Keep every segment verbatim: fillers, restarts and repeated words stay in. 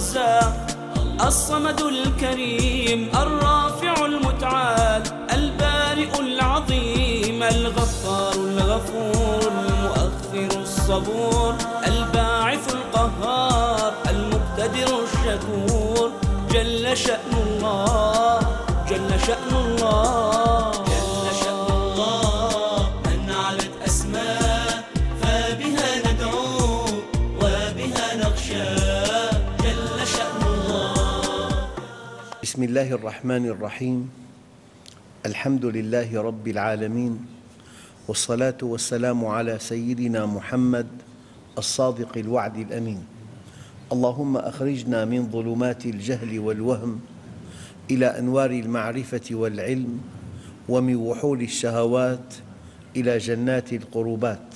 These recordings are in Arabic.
الرزاق الصمد الكريم الرافع المتعال البارئ العظيم الغفار الغفور المؤخر الصبور الباعث القهار المقتدر الشكور جل شأن الله جل شأن الله جل شأن الله من علت أسماء فبها ندعو وبها نخشى جل شأن الله. بسم الله الرحمن الرحيم. الحمد لله رب العالمين، والصلاة والسلام على سيدنا محمد الصادق الوعد الأمين. اللهم أخرجنا من ظلمات الجهل والوهم إلى أنوار المعرفة والعلم، ومن وحول الشهوات إلى جنات القربات.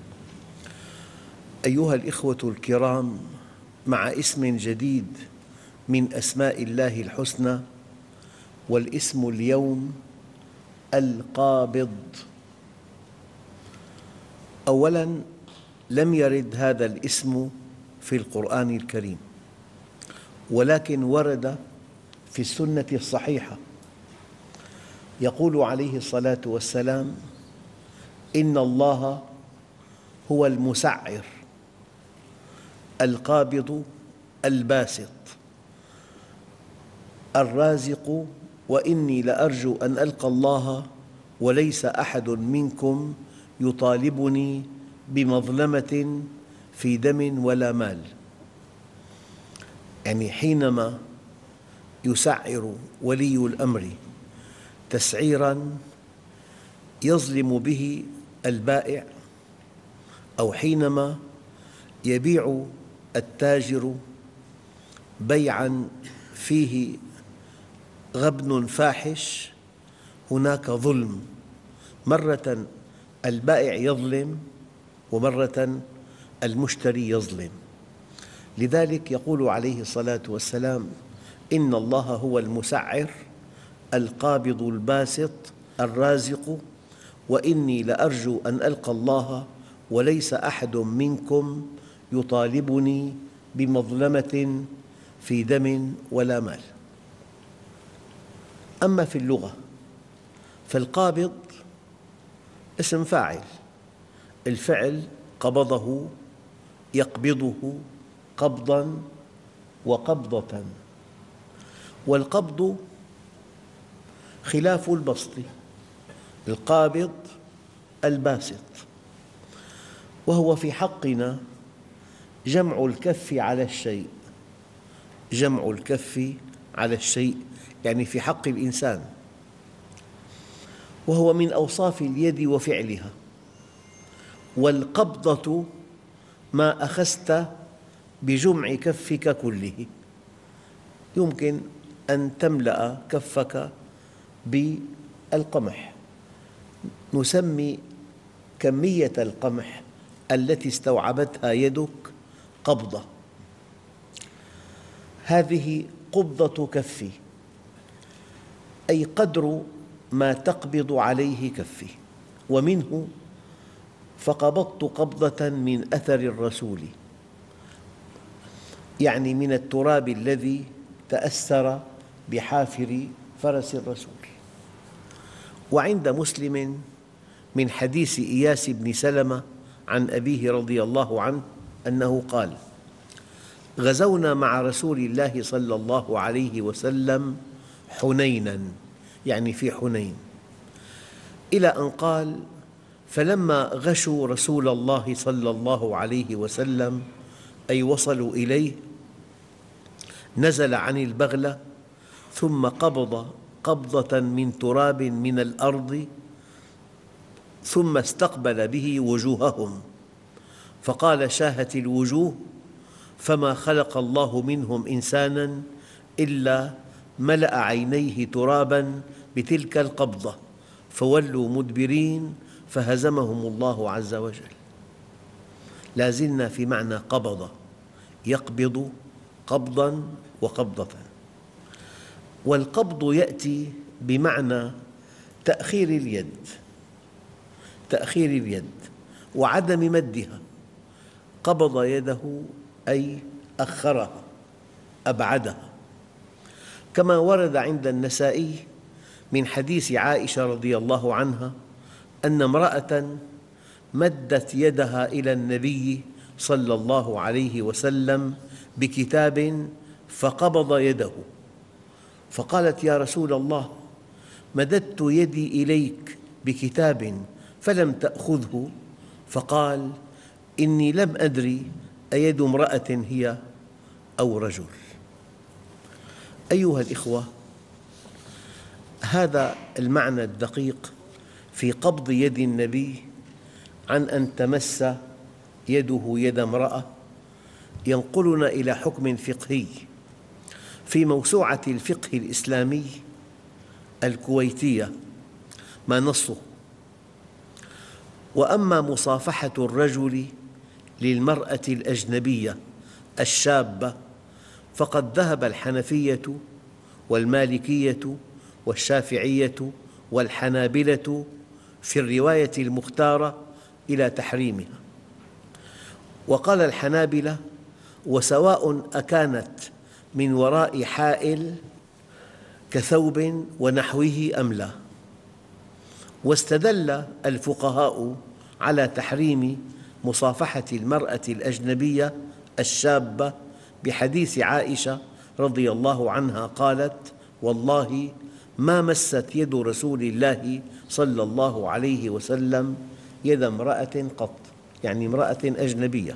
أيها الإخوة الكرام، مع اسم جديد من أسماء الله الحسنى، والاسم اليوم القابض. أولاً، لم يرد هذا الاسم في القرآن الكريم، ولكن ورد في السنة الصحيحة. يقول عليه الصلاة والسلام: إن الله هو المسعر القابض الباسط الرازق، وإني لأرجو أن ألقى الله وليس أحد منكم يطالبني بمظلمة في دم ولا مال. يعني حينما يسعر ولي الأمر تسعيراً يظلم به البائع، أو حينما يبيع التاجر بيعاً فيه غبن فاحش، هناك ظلم. مرة البائع يظلم، ومرة المشتري يظلم. لذلك يقول عليه الصلاة والسلام: إن الله هو المسعر القابض الباسط الرازق، وإني لأرجو أن ألقى الله وليس أحد منكم يطالبني بمظلمة في دم ولا مال. أما في اللغة فالقابض اسم فاعل، الفعل قبضه يقبضه قبضاً وقبضة، والقبض خلاف البسط، القابض الباسط، وهو في حقنا جمع الكف على الشيء. جمع الكف على الشيء يعني في حق الإنسان، وهو من أوصاف اليد وفعلها. والقبضة ما أخذت بجمع كفك كله. يمكن أن تملأ كفك بالقمح، نسمي كمية القمح التي استوعبتها يدك قبضة. هذه قبضة كفي، أي قدر ما تقبض عليه كفي. ومنه فقبضت قبضة من أثر الرسول، يعني من التراب الذي تأثر بحافر فرس الرسول. وعند مسلم من حديث إياس بن سلمة عن أبيه رضي الله عنه أنه قال: غزونا مع رسول الله صلى الله عليه وسلم حنيناً، يعني في حنين، إلى أن قال: فلما غشوا رسول الله صلى الله عليه وسلم، أي وصلوا إليه، نزل عن البغلة ثم قبض قبضة من تراب من الأرض، ثم استقبل به وجوههم، فقال: شاهت الوجوه، فما خلق الله منهم إنساناً إلا ملأ عينيه تراباً بتلك القبضة، فولوا مدبرين فهزمهم الله عز وجل. لا زلنا في معنى قبض، يقبض قبضاً وقبضة. والقبض يأتي بمعنى تأخير اليد، تأخير اليد وعدم مدها. قبض يده أي أخرها. أبعدها. كما ورد عند النسائي من حديث عائشة رضي الله عنها أن امرأة مدت يدها إلى النبي صلى الله عليه وسلم بكتاب فقبض يده، فقالت: يا رسول الله، مددت يدي إليك بكتاب فلم تأخذه. فقال: إني لم أدري أيد امرأة هي أو رجل. أيها الإخوة، هذا المعنى الدقيق في قبض يد النبي عن أن تمس يده يد امرأة ينقلنا إلى حكم فقهي في موسوعة الفقه الإسلامي الكويتية، ما نصه: وأما مصافحة الرجل للمرأة الأجنبية الشابة فقد ذهب الحنفية والمالكية والشافعية والحنابلة في الرواية المختارة إلى تحريمها. وقال الحنابلة: وسواء أكانت من وراء حائل كثوب ونحوه أم لا. واستدل الفقهاء على تحريم مصافحة المرأة الأجنبية الشابة بحديث عائشة رضي الله عنها قالت: والله ما مست يد رسول الله صلى الله عليه وسلم يد امرأة قط، يعني امرأة أجنبية.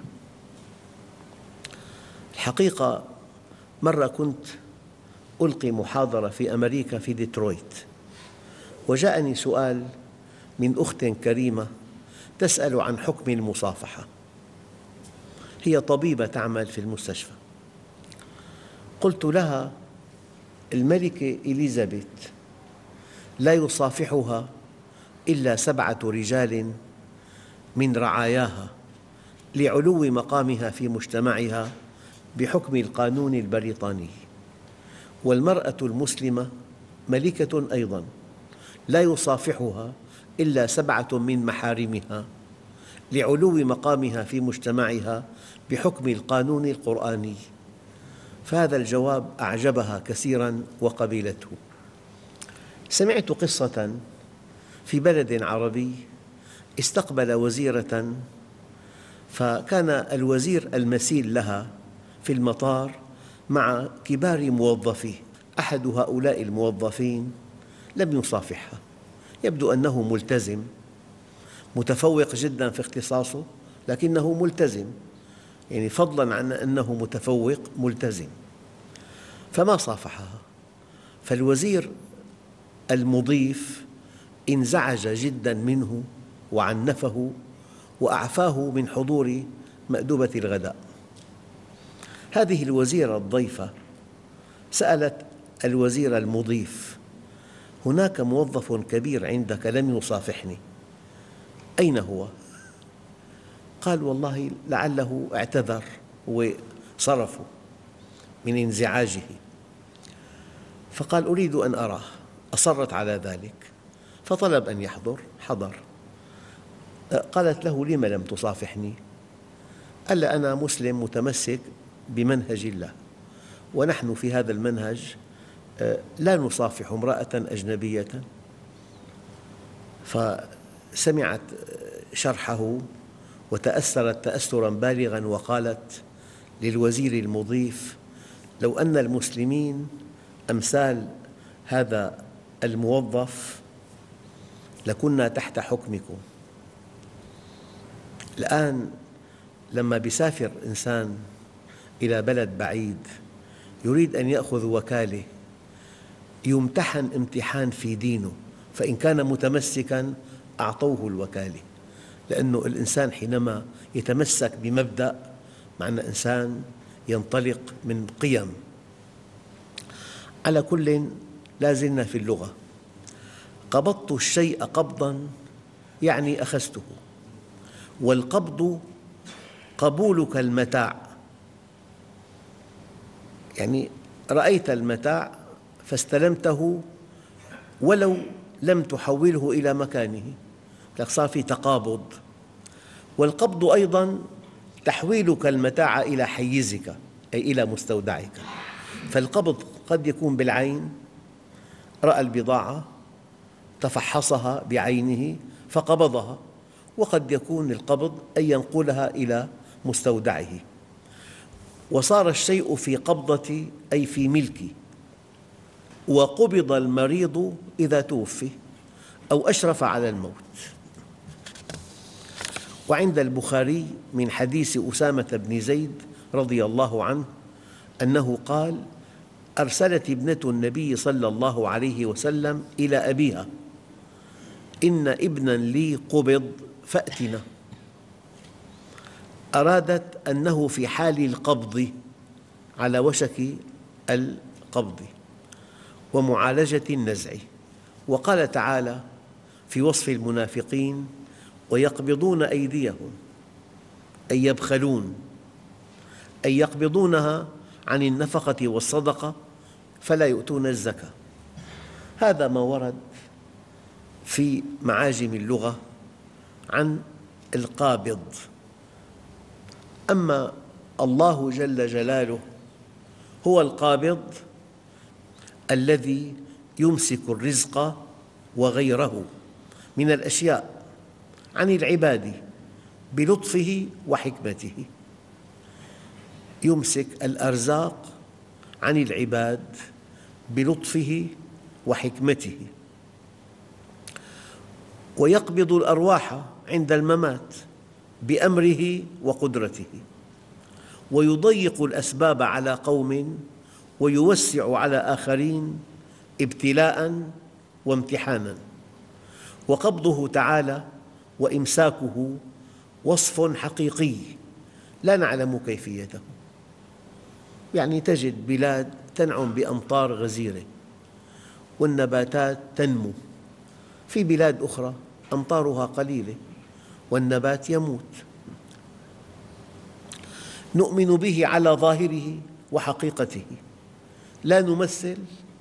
الحقيقة مرة كنت ألقي محاضرة في أمريكا في ديترويت، وجاءني سؤال من أخت كريمة تسأل عن حكم المصافحة. هي طبيبة تعمل في المستشفى. قلت لها: الملكة إليزابيث لا يصافحها إلا سبعة رجال من رعاياها لعلو مقامها في مجتمعها بحكم القانون البريطاني، والمرأة المسلمة ملكة أيضاً لا يصافحها إلا سبعة من محارمها لعلو مقامها في مجتمعها بحكم القانون القرآني. فهذا الجواب أعجبها كثيراً وقبلته. سمعت قصة في بلد عربي استقبل وزيرة، فكان الوزير المثيل لها في المطار مع كبار موظفيه. أحد هؤلاء الموظفين لم يصافحها، يبدو أنه ملتزم متفوق جداً في اختصاصه، لكنه ملتزم، يعني فضلاً عن أنه متفوق ملتزم، فما صافحها. فالوزير المضيف انزعج جداً منه وعنفه وأعفاه من حضور مأدبة الغداء. هذه الوزيرة الضيفة سألت الوزير المضيف: هناك موظف كبير عندك لم يصافحني، أين هو؟ قال: والله لعله اعتذر وصرف من انزعاجه. فقال: أريد أن أراه. أصرت على ذلك فطلب أن يحضر. حضر. قالت له: لم لم تصافحني؟ قال: أنا مسلم متمسك بمنهج الله، ونحن في هذا المنهج لا نصافح امرأة أجنبية. فسمعت شرحه وتأثرت تأثراً بالغاً، وقالت للوزير المضيف: لو أن المسلمين أمثال هذا الموظف لكنا تحت حكمكم. الآن لما يسافر إنسان إلى بلد بعيد يريد أن يأخذ وكالة، يمتحن امتحان في دينه، فإن كان متمسكاً أعطوه الوكالة، لأن الإنسان حينما يتمسك بمبدأ معنى إنسان ينطلق من قيم. على كل، لا زلنا في اللغة. قبضت الشيء قبضاً يعني أخذته، والقبض قبولك المتاع، يعني رأيت المتاع فاستلمته ولو لم تحوله إلى مكانه، صار في تقابض. والقبض أيضاً تحويلك المتاع إلى حيزك، أي إلى مستودعك. فالقبض قد يكون بالعين، رأى البضاعة تفحصها بعينه فقبضها، وقد يكون القبض أن ينقلها إلى مستودعه، وصار الشيء في قبضتي أي في ملكي. وقبض المريض إذا توفي أو أشرف على الموت. وعند البخاري من حديث أسامة بن زيد رضي الله عنه أنه قال: أرسلت ابنة النبي صلى الله عليه وسلم إلى أبيها: إن ابنا لي قبض فأتنا. أرادت أنه في حال القبض، على وشك القبض ومعالجة النزع. وقال تعالى في وصف المنافقين: ويقبضون أيديهم، أي يبخلون، أي يقبضونها عن النفقة والصدقة فلا يؤتون الزكاة. هذا ما ورد في معاجم اللغة عن القابض. أما الله جل جلاله هو القابض الذي يمسك الرزق وغيره من الأشياء عن العباد بلطفه وحكمته، يمسك الأرزاق عن العباد بلطفه وحكمته، ويقبض الأرواح عند الممات بأمره وقدرته، ويضيق الأسباب على قوم ويوسع على آخرين ابتلاء وامتحانا. وقبضه تعالى وإمساكه وصف حقيقي لا نعلم كيفيته. يعني تجد بلاد تنعم بأمطار غزيرة والنباتات تنمو، في بلاد أخرى أمطارها قليلة والنبات يموت. نؤمن به على ظاهره وحقيقته، لا نمثل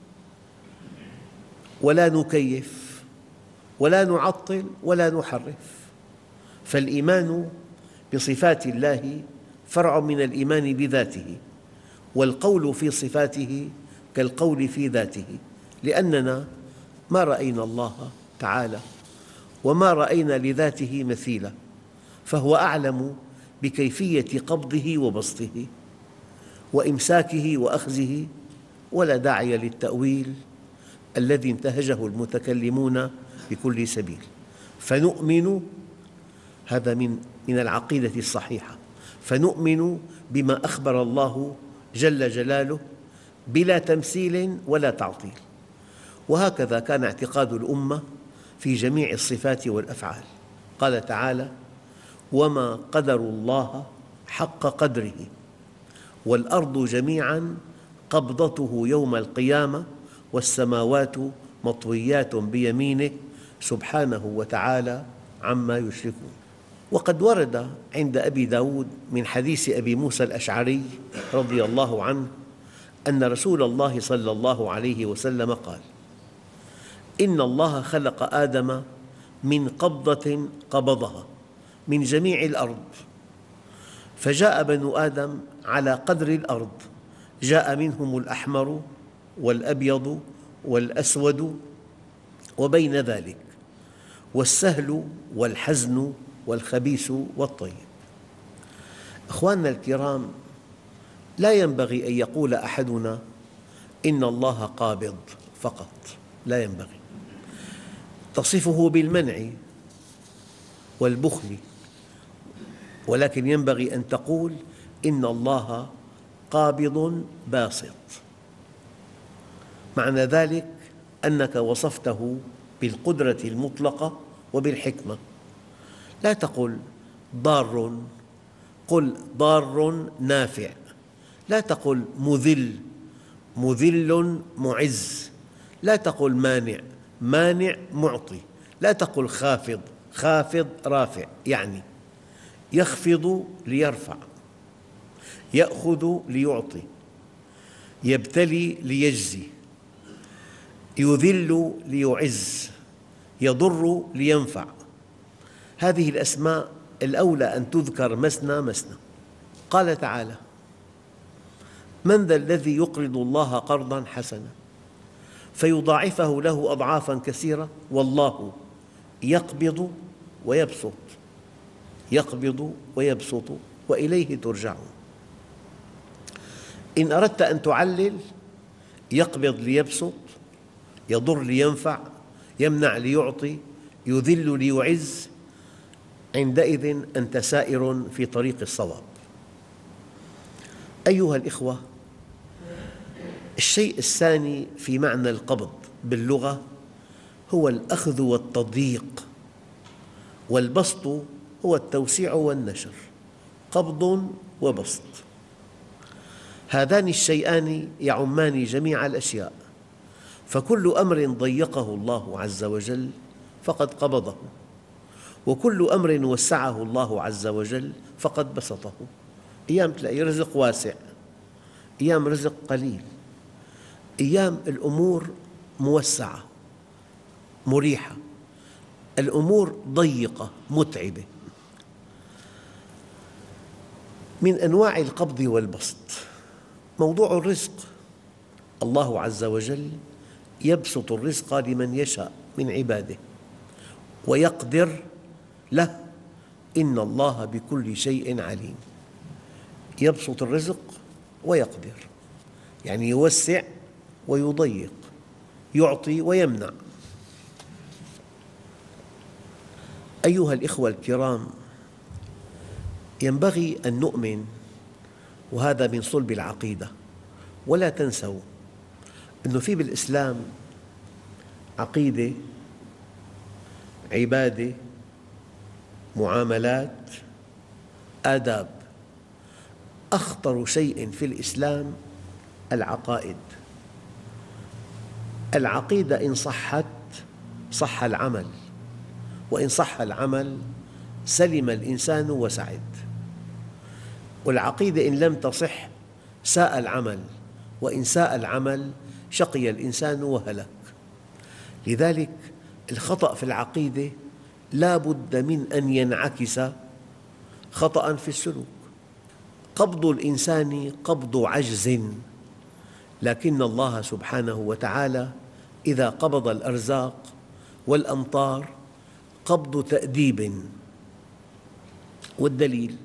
ولا نكيف ولا نعطل ولا نحرف. فالإيمان بصفات الله فرع من الإيمان بذاته، والقول في صفاته كالقول في ذاته، لأننا ما رأينا الله تعالى وما رأينا لذاته مثيلا، فهو أعلم بكيفية قبضه وبسطه وإمساكه وأخذه، ولا داعي للتأويل الذي انتهجه المتكلمون بكل سبيل. فنؤمن، هذا من من العقيدة الصحيحة، فنؤمن بما أخبر الله جل جلاله بلا تمثيل ولا تعطيل. وهكذا كان اعتقاد الأمة في جميع الصفات والأفعال. قال تعالى: وما قدروا الله حق قدره والأرض جميعاً قبضته يوم القيامة والسماوات مطويات بيمينه سبحانه وتعالى عما يشركون. وقد ورد عند أبي داود من حديث أبي موسى الأشعري رضي الله عنه أن رسول الله صلى الله عليه وسلم قال: إن الله خلق آدم من قبضة قبضها من جميع الأرض، فجاء بنو آدم على قدر الأرض، جاء منهم الأحمر والأبيض والأسود وبين ذلك، والسهل والحزن والخبيث والطيب. أخواننا الكرام، لا ينبغي أن يقول أحدنا إن الله قابض فقط، لا ينبغي. تصفه بالمنع والبخل، ولكن ينبغي أن تقول إن الله قابض باسط. معنى ذلك أنك وصفته بالقدرة المطلقة وبالحكمة. لا تقل ضار، قل ضار نافع. لا تقل مذل، مذل معز. لا تقل مانع، مانع معطي. لا تقل خافض، خافض رافع. يعني يخفض ليرفع، يأخذ ليعطي، يبتلي ليجزي، يذل ليعز، يضر لينفع. هذه الأسماء الأولى أن تذكر مثنى مثنى. قال تعالى: من ذا الذي يقرض الله قرضا حسنا فيضاعفه له أضعافا كثيرة والله يقبض ويبسط يقبض ويبسط وإليه ترجعون. إن أردت أن تعلل: يقبض ليبسط، يضر لينفع، يمنع ليعطي، يذل ليعز، عندئذ أنت سائر في طريق الصواب. أيها الإخوة، الشيء الثاني في معنى القبض باللغة هو الأخذ والتضييق، والبسط هو التوسيع والنشر، قبض وبسط. هذان الشيئان يعمان جميع الأشياء، فكل أمر ضيقه الله عز وجل فقد قبضه، وكل أمر وسعه الله عز وجل فقد بسطه. أيام تلاقي رزق واسع، أيام رزق قليل، أيام الأمور موسعة مريحة، الأمور ضيقة متعبة. من أنواع القبض والبسط موضوع الرزق. الله عز وجل يبسط الرزق لمن يشاء من عباده ويقدر له، إن الله بكل شيء عليم. يبسط الرزق ويقدر، يعني يوسع ويضيق، يعطي ويمنع. أيها الإخوة الكرام، ينبغي أن نؤمن، وهذا من صلب العقيدة، ولا تنسوا أنه في بالإسلام عقيدة، عبادة، معاملات، آداب. أخطر شيء في الإسلام العقائد. العقيدة إن صحت صح العمل، وإن صح العمل سلم الإنسان وسعد، والعقيدة إن لم تصح ساء العمل، وإن ساء العمل شقي الإنسان وهلك. لذلك الخطأ في العقيدة لا بد من أن ينعكس خطأ في السلوك. قبض الإنسان قبض عجز، لكن الله سبحانه وتعالى إذا قبض الأرزاق والأمطار قبض تأديب. والدليل: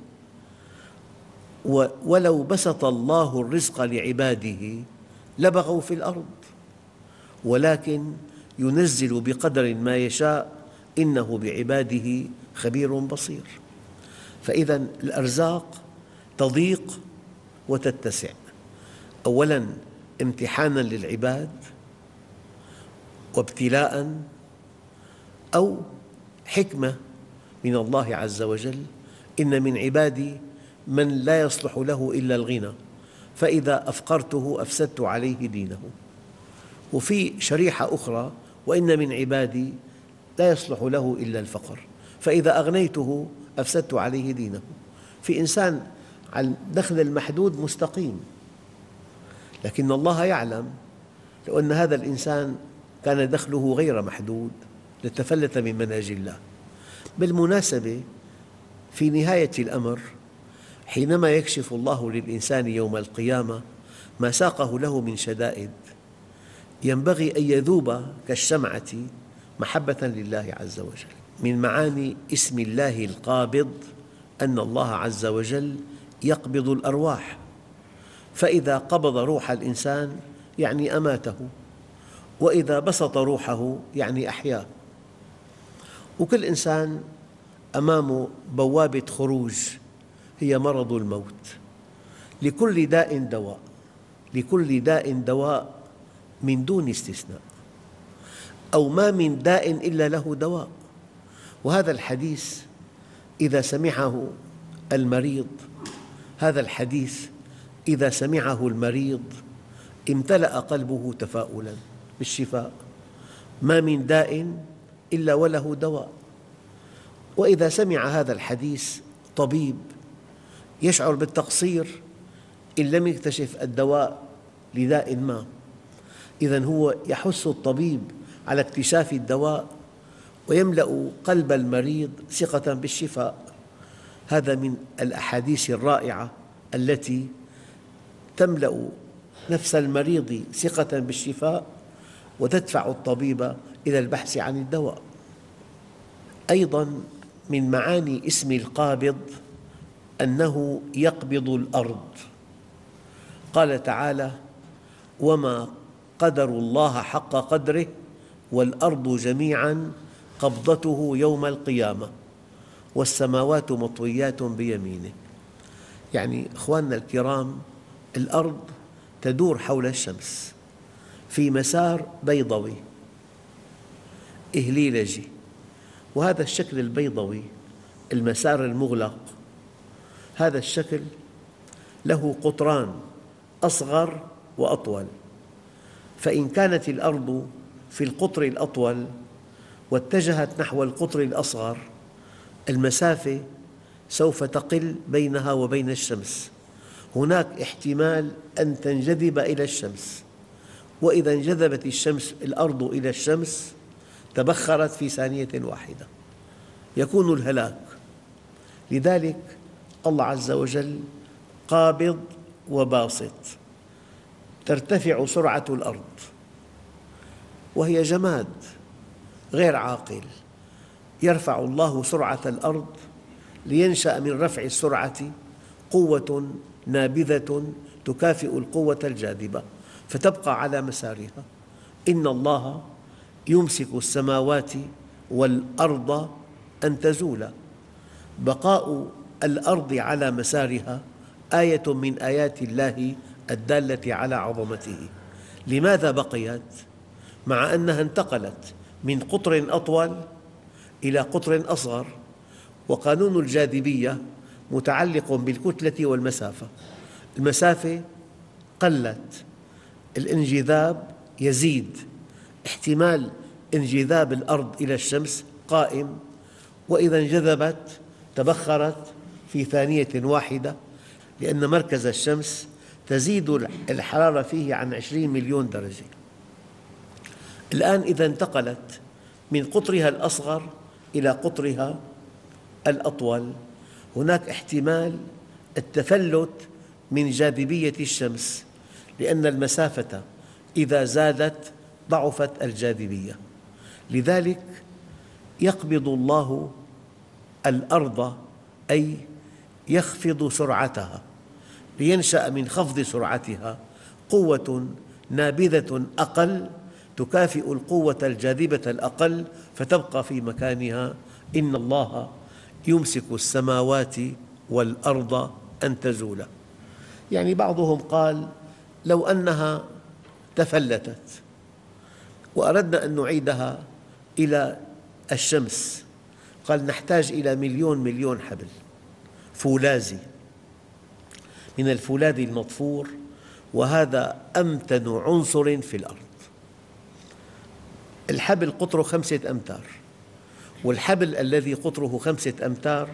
ولو بسط الله الرزق لعباده لبغوا في الأرض ولكن ينزل بقدر ما يشاء إنه بعباده خبير بصير. فإذا الأرزاق تضيق وتتسع، أولاً امتحاناً للعباد وابتلاءً، أو حكمة من الله عز وجل: إن من عبادي من لا يصلح له إلا الغنى، فإذا أفقرته أفسدت عليه دينه. وفي شريحة أخرى: وإن من عبادي لا يصلح له إلا الفقر، فإذا أغنيته أفسدت عليه دينه. في إنسان على الدخل المحدود مستقيم، لكن الله يعلم لو أن هذا الإنسان كان دخله غير محدود لتفلت من منهج الله. بالمناسبة، في نهاية الأمر حينما يكشف الله للإنسان يوم القيامة ما ساقه له من شدائد، ينبغي أن يذوب كالشمعة محبة لله عز وجل. من معاني اسم الله القابض أن الله عز وجل يقبض الأرواح، فإذا قبض روح الإنسان يعني أماته، وإذا بسط روحه يعني أحياه. وكل إنسان أمامه بوابة خروج هي مرض الموت. لكل داء دواء، لكل داء دواء من دون استثناء، أو ما من داء إلا له دواء. وهذا الحديث إذا سمعه المريض هذا الحديث إذا سمعه المريض امتلأ قلبه تفاؤلاً بالشفاء. ما من داء إلا وله دواء. وإذا سمع هذا الحديث طبيب يشعر بالتقصير إن لم يكتشف الدواء لداء ما، إذن هو يحث الطبيب على اكتشاف الدواء ويملأ قلب المريض ثقة بالشفاء. هذا من الأحاديث الرائعة التي تملأ نفس المريض ثقة بالشفاء وتدفع الطبيب إلى البحث عن الدواء. أيضاً من معاني اسم القابض أنه يقبض الأرض. قال تعالى: وما قدروا الله حق قدره والأرض جميعاً قبضته يوم القيامة والسماوات مطويات بيمينه. يعني أخواننا الكرام، الأرض تدور حول الشمس في مسار بيضوي إهليلجي، وهذا الشكل البيضوي المسار المغلق، هذا الشكل له قطران أصغر وأطول، فإن كانت الأرض في القطر الأطول واتجهت نحو القطر الأصغر، المسافة سوف تقل بينها وبين الشمس. هناك احتمال أن تنجذب إلى الشمس، وإذا انجذبت الشمس الأرض إلى الشمس تبخرت في ثانية واحدة، يكون الهلاك. لذلك الله عز وجل قابض وباسط. ترتفع سرعة الأرض وهي جماد غير عاقل، يرفع الله سرعة الأرض لينشأ من رفع السرعة قوة نابذة تكافئ القوة الجاذبة فتبقى على مسارها. إن الله يمسك السماوات والأرض أن تزولا. بقاء الأرض على مسارها آية من آيات الله الدالة على عظمته. لماذا بقيت؟ مع أنها انتقلت من قطر أطول إلى قطر أصغر، وقانون الجاذبية متعلق بالكتلة والمسافة. المسافة قلت، الانجذاب يزيد، احتمال انجذاب الأرض إلى الشمس قائم، وإذا انجذبت تبخرت في ثانية واحدة، لأن مركز الشمس تزيد الحرارة فيه عن عشرين مليون درجة. الآن إذا انتقلت من قطرها الأصغر إلى قطرها الأطول، هناك احتمال التفلت من جاذبية الشمس، لأن المسافة إذا زادت ضعفت الجاذبية. لذلك يقبض الله الأرض، أي يخفض سرعتها لينشأ من خفض سرعتها قوة نابذة أقل تكافئ القوة الجاذبة الأقل فتبقى في مكانها. إن الله يمسك السماوات والأرض أن تزولا. يعني بعضهم قال لو أنها تفلتت وأردنا أن نعيدها إلى الشمس، قال نحتاج إلى مليون مليون حبل فولاذي من الفولاذ المضفور، وهذا أمتن عنصر في الأرض. الحبل قطره خمسة أمتار، والحبل الذي قطره خمسة أمتار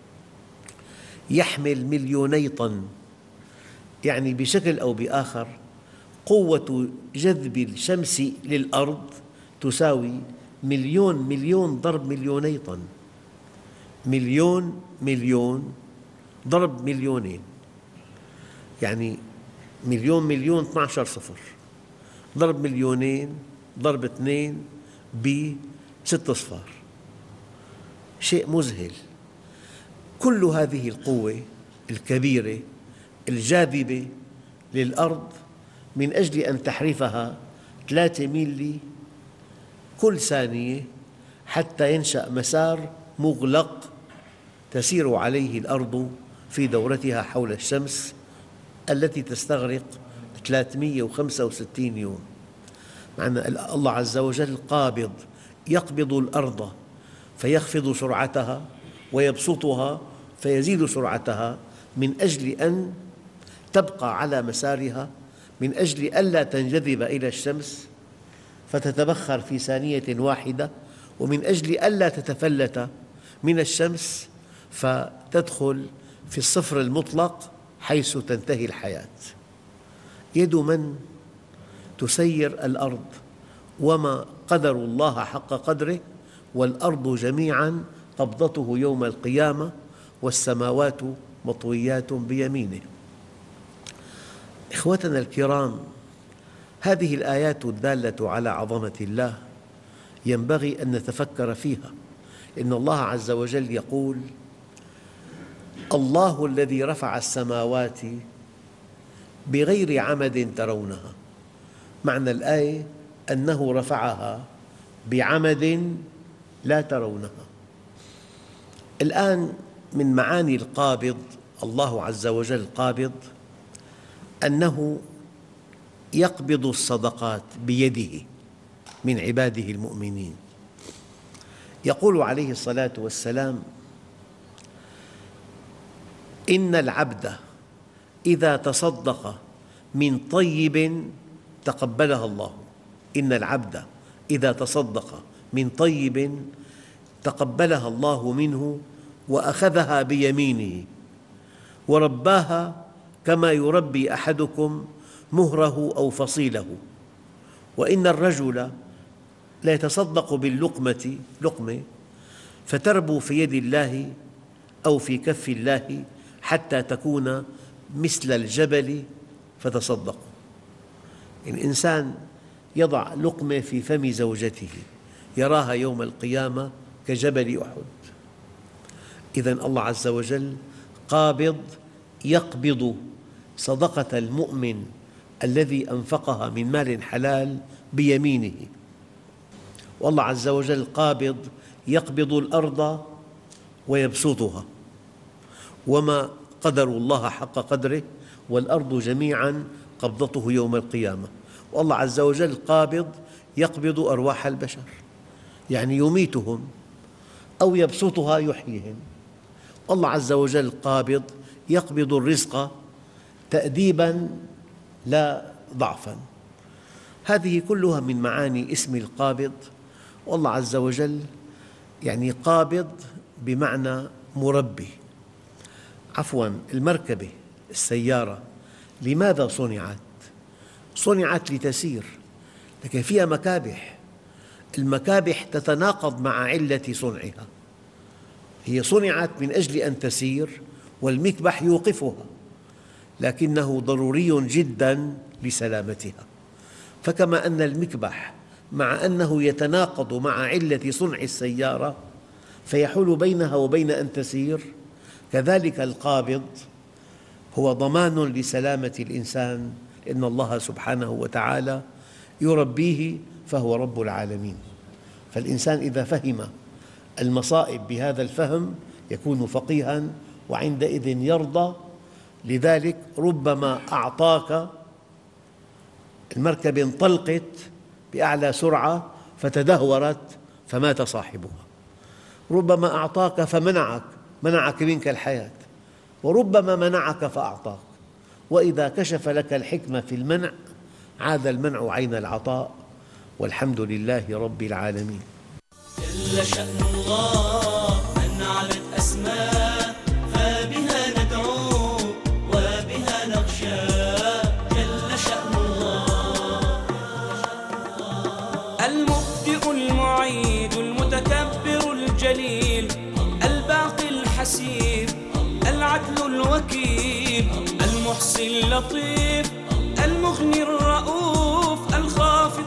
يحمل مليوني طن. يعني بشكل أو بآخر قوة جذب الشمس للأرض تساوي مليون مليون ضرب مليوني طن. مليون مليون ضرب مليونين، يعني مليون مليون اثني عشر صفر ضرب مليونين ضرب اثنين بست أصفار. شيء مذهل. كل هذه القوة الكبيرة الجاذبة للأرض من أجل أن تحرفها ثلاثة ميلي كل ثانية حتى ينشأ مسار مغلق تسير عليه الأرض في دورتها حول الشمس التي تستغرق ثلاثمئة وخمسة وستين يوم. معنى الله عز وجل قابض، يقبض الأرض فيخفض سرعتها ويبسطها فيزيد سرعتها من أجل أن تبقى على مسارها، من أجل ألا تنجذب إلى الشمس فتتبخر في ثانية واحدة، ومن أجل ألا تتفلت من الشمس فتدخل في الصفر المطلق حيث تنتهي الحياة. يد من تسير الأرض، وما قدروا الله حق قدره والأرض جميعاً قبضته يوم القيامة والسماوات مطويات بيمينه. إخوتنا الكرام، هذه الآيات الدالة على عظمة الله ينبغي أن نتفكر فيها. إن الله عز وجل يقول: الله الذي رفع السماوات بغير عمد ترونها. معنى الآية أنه رفعها بعمد لا ترونها. الآن من معاني القابض، الله عز وجل قابض، أنه يقبض الصدقات بيده من عباده المؤمنين. يقول عليه الصلاة والسلام: إن العبد إذا تصدق من طيب تقبلها الله. إن العبد إذا تصدق من طيب تقبلها الله منه وأخذها بيمينه ورباها كما يربي أحدكم مهره أو فصيله. وإن الرجل لا يتصدق باللقمة لقمة فتربو في يد الله أو في كف الله حتى تكون مثل الجبل فتصدقوا. الإنسان يضع لقمة في فم زوجته يراها يوم القيامة كجبل أحد. إذن الله عز وجل قابض، يقبض صدقة المؤمن الذي أنفقها من مال حلال بيمينه. والله عز وجل قابض، يقبض الأرض ويبسطها، وما قدروا الله حق قدره، والأرض جميعاً قبضته يوم القيامة. والله عز وجل قابض، يقبض أرواح البشر، يعني يميتهم، أو يبسطها يحييهم. الله عز وجل قابض، يقبض الرزق تأديباً لا ضعفاً. هذه كلها من معاني اسم القابض. والله عز وجل يعني قابض بمعنى مربي. عفواً، المركبة، السيارة، لماذا صنعت؟ صنعت لتسير، لكن فيها مكابح. المكابح تتناقض مع علة صنعها. هي صنعت من أجل أن تسير، والمكبح يوقفها، لكنه ضروري جداً لسلامتها. فكما أن المكبح مع أنه يتناقض مع علة صنع السيارة فيحول بينها وبين أن تسير، كذلك القابض هو ضمان لسلامة الإنسان، إن الله سبحانه وتعالى يربيه فهو رب العالمين. فالإنسان إذا فهم المصائب بهذا الفهم يكون فقيهاً، وعندئذ يرضى. لذلك ربما أعطاك المركبة، انطلقت بأعلى سرعة فتدهورت فمات صاحبها. ربما أعطاك فمنعك، منعك منك الحياة، وربما منعك فأعطاك. وإذا كشف لك الحكمة في المنع عاد المنع عين العطاء، والحمد لله رب العالمين. جل شأن الله من علت أسماء، فبها ندعو وبها نخشى. جل شأن الله المبدئ المعيد المتكبر الجليل الباقي الحسيب العدل الوكيل المحصي اللطيف المغني الرؤوف الخافض